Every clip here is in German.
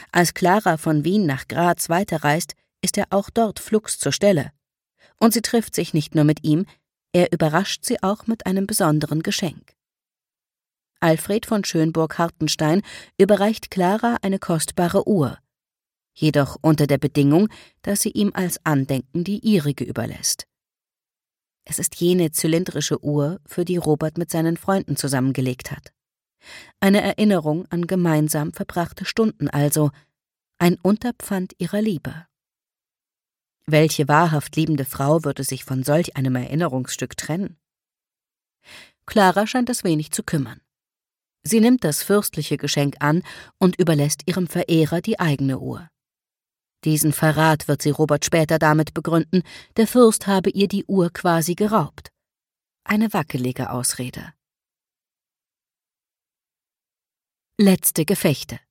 Als Clara von Wien nach Graz weiterreist, ist er auch dort flugs zur Stelle. Und sie trifft sich nicht nur mit ihm, er überrascht sie auch mit einem besonderen Geschenk. Alfred von Schönburg-Hartenstein überreicht Clara eine kostbare Uhr, jedoch unter der Bedingung, dass sie ihm als Andenken die ihrige überlässt. Es ist jene zylindrische Uhr, für die Robert mit seinen Freunden zusammengelegt hat. Eine Erinnerung an gemeinsam verbrachte Stunden also, ein Unterpfand ihrer Liebe. Welche wahrhaft liebende Frau würde sich von solch einem Erinnerungsstück trennen? Clara scheint es wenig zu kümmern. Sie nimmt das fürstliche Geschenk an und überlässt ihrem Verehrer die eigene Uhr. Diesen Verrat wird sie Robert später damit begründen, der Fürst habe ihr die Uhr quasi geraubt. Eine wackelige Ausrede. Letzte Gefechte.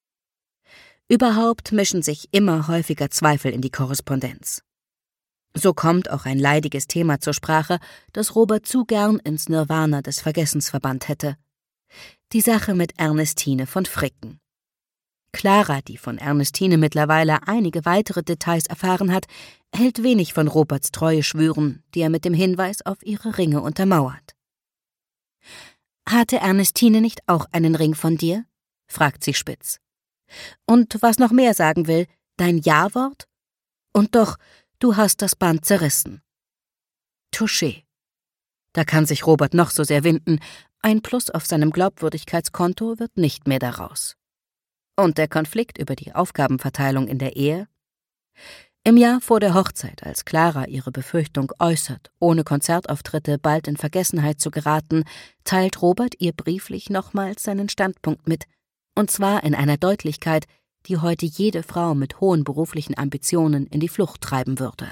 Überhaupt mischen sich immer häufiger Zweifel in die Korrespondenz. So kommt auch ein leidiges Thema zur Sprache, das Robert zu gern ins Nirvana des Vergessens verbannt hätte. Die Sache mit Ernestine von Fricken. Clara, die von Ernestine mittlerweile einige weitere Details erfahren hat, hält wenig von Roberts Treueschwüren, die er mit dem Hinweis auf ihre Ringe untermauert. »Hatte Ernestine nicht auch einen Ring von dir?« fragt sie spitz. »Und was noch mehr sagen will, dein Ja-Wort? Und doch, du hast das Band zerrissen.« Touché. Da kann sich Robert noch so sehr winden, ein Plus auf seinem Glaubwürdigkeitskonto wird nicht mehr daraus. Und der Konflikt über die Aufgabenverteilung in der Ehe? Im Jahr vor der Hochzeit, als Clara ihre Befürchtung äußert, ohne Konzertauftritte bald in Vergessenheit zu geraten, teilt Robert ihr brieflich nochmals seinen Standpunkt mit, und zwar in einer Deutlichkeit, die heute jede Frau mit hohen beruflichen Ambitionen in die Flucht treiben würde.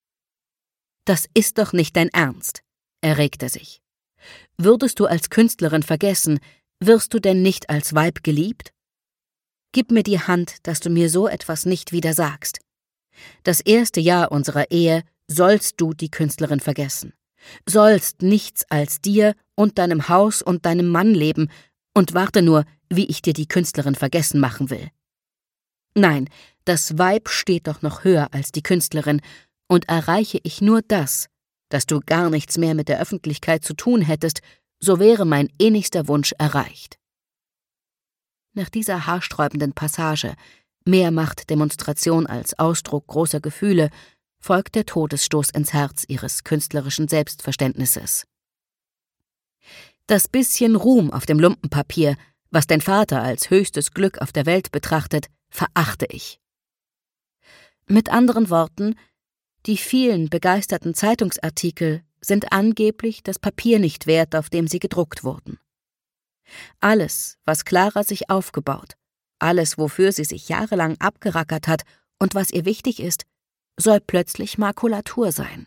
»Das ist doch nicht dein Ernst«, erregt er sich. »Würdest du als Künstlerin vergessen, wirst du denn nicht als Weib geliebt? Gib mir die Hand, dass du mir so etwas nicht wieder sagst. Das erste Jahr unserer Ehe sollst du die Künstlerin vergessen, sollst nichts als dir und deinem Haus und deinem Mann leben und warte nur, wie ich dir die Künstlerin vergessen machen will. Nein, das Weib steht doch noch höher als die Künstlerin, und erreiche ich nur das, dass du gar nichts mehr mit der Öffentlichkeit zu tun hättest, so wäre mein innigster Wunsch erreicht.« Nach dieser haarsträubenden Passage, mehr Machtdemonstration als Ausdruck großer Gefühle, folgt der Todesstoß ins Herz ihres künstlerischen Selbstverständnisses. Das bisschen Ruhm auf dem Lumpenpapier, was dein Vater als höchstes Glück auf der Welt betrachtet, verachte ich. Mit anderen Worten, die vielen begeisterten Zeitungsartikel sind angeblich das Papier nicht wert, auf dem sie gedruckt wurden. Alles, was Clara sich aufgebaut, alles, wofür sie sich jahrelang abgerackert hat und was ihr wichtig ist, soll plötzlich Makulatur sein.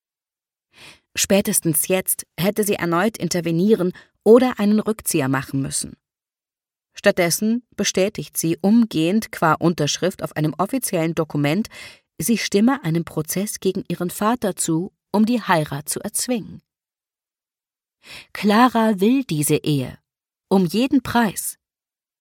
Spätestens jetzt hätte sie erneut intervenieren oder einen Rückzieher machen müssen. Stattdessen bestätigt sie umgehend qua Unterschrift auf einem offiziellen Dokument, sie stimme einem Prozess gegen ihren Vater zu, um die Heirat zu erzwingen. Clara will diese Ehe, um jeden Preis.